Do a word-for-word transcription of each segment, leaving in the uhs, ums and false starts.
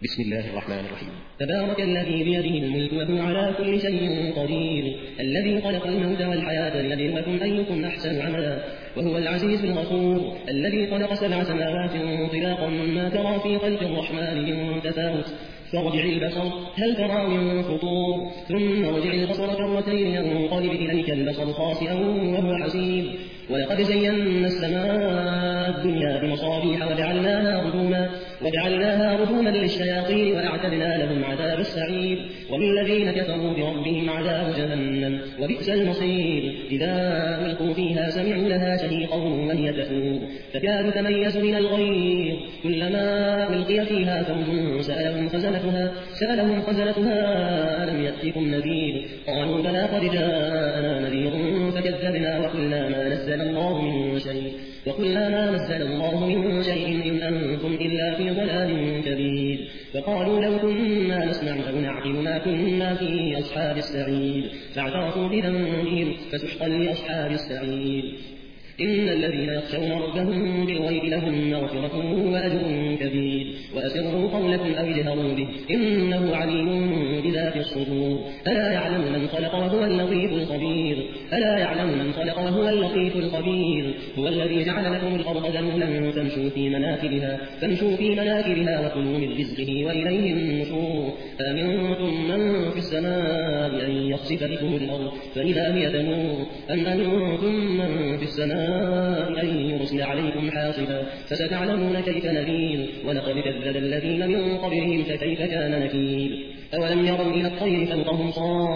بسم الله الرحمن الرحيم. تبارك الذي بيده الملك وهو على كل شيء قدير، الذي خلق الموت والحياة ليبلوكم أيكم أحسن عملا، وهو العزيز الغفور، الذي خلق سبع سماوات طباقا ما ترى في خلق الرحمن من تفاوت، فارجع البصر هل ترى من فطور، ثم ارجع البصر كرتين ينقلب إليك البصر خاسئا وهو حسير، ولقد زينا السماء الدنيا بمصابيح وجعلناها رجوما وجعلناها رجوما للشياطين وأعتدنا لهم عذاب السعير، وللذين كفروا بربهم عذاب جهنم وبئس المصير، إذا ألقوا فيها سمعوا لها شهيقا وهي تفور تكاد تميز من الغيظ، كلما ألقي فيها فوج سألهم خزنتها سألهم خزنتها ألم يأتكم نذير، قالوا بلى قد جاءنا نذير فكذبنا وقلنا ما نزل الله من شيء وقلنا ما نزل الله من شيء إن أنتم إلا في ضلال كبير، فقالوا لو كنا نسمع أو نعقل ما كنا في أصحاب السعير، فاعترفوا بذنبهم فسحقا لأصحاب السعير. إن الذين يخشون ربهم بالغيب لهم مغفرة وأجر كبير، وأسروا قولكم أو اجهروا به إنه عليم بذات الصدور، ألا يعلم من خلق وهو اللطيف الخبير ألا يعلم من خلق وهو اللطيف الخبير هو الذي جعل لكم الأرض ذلولا فامشوا في مناكبها فامشوا في مناكبها وكلوا من رزقه وإليه النشور، أمنتم من في السماء أن يخسف بكم الأرض فإذا هي تمور، أم أنتم من في السماء أن يرسل عليكم حاصبا، فستعلمون كيف نذير، ولقد كذب الذين من قبلهم فكيف كان نكير. أولم يروا إلى الطير فوقهم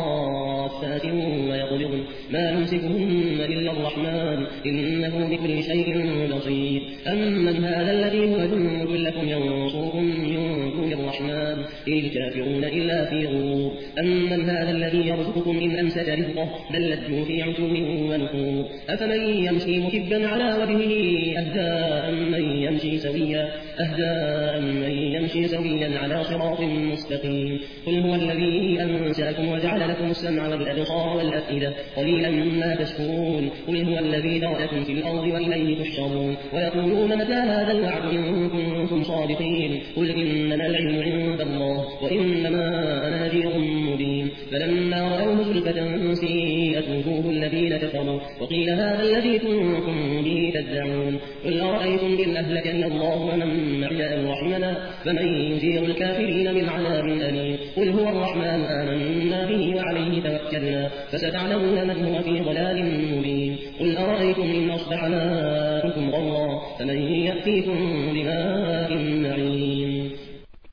صافات ويقبضن ما يمسكهن إلا الرحمن إنه بكل شيء بصير، أمن هذا الذي هو جند لكم ينصركم من دون الرحمن إن الكافرون إلا في غرور، أمن هذا الذي يرزقكم إن أمسك رزقه بل لجوا في عتو ونفور، أفمن يمشي مكبا على وجهه أهدى أمن يمشي سويا أهدى أمن يمشي سويا على صراط مستقيم، قل هو الذي أنشأكم وجعل لكم السمع والأبصار والأفئدة قليلا ما تشكرون، قل هو الذي ذرأكم في الأرض وإليه تحشرون، ويقولون متى هذا الوعد إن كنتم صادقين، قل إنما العلم عند الله وإنما أنا نذير مبين، فلما رأوه زلفة سيئت وجوه الذين كفروا وقيل هذا الذي كنتم به تدعون، قل أرأيتم إن أهلكني الله ومن معي أو رحمنا فمن يجير الكافرين من عذاب أليم، قل هو الرحمن آمنا به وعليه توكلنا فستعلمون من هو في ضلال مبين، قل أرأيتم إن أصبح ماؤكم غورا فمن يأتيكم بماء معين.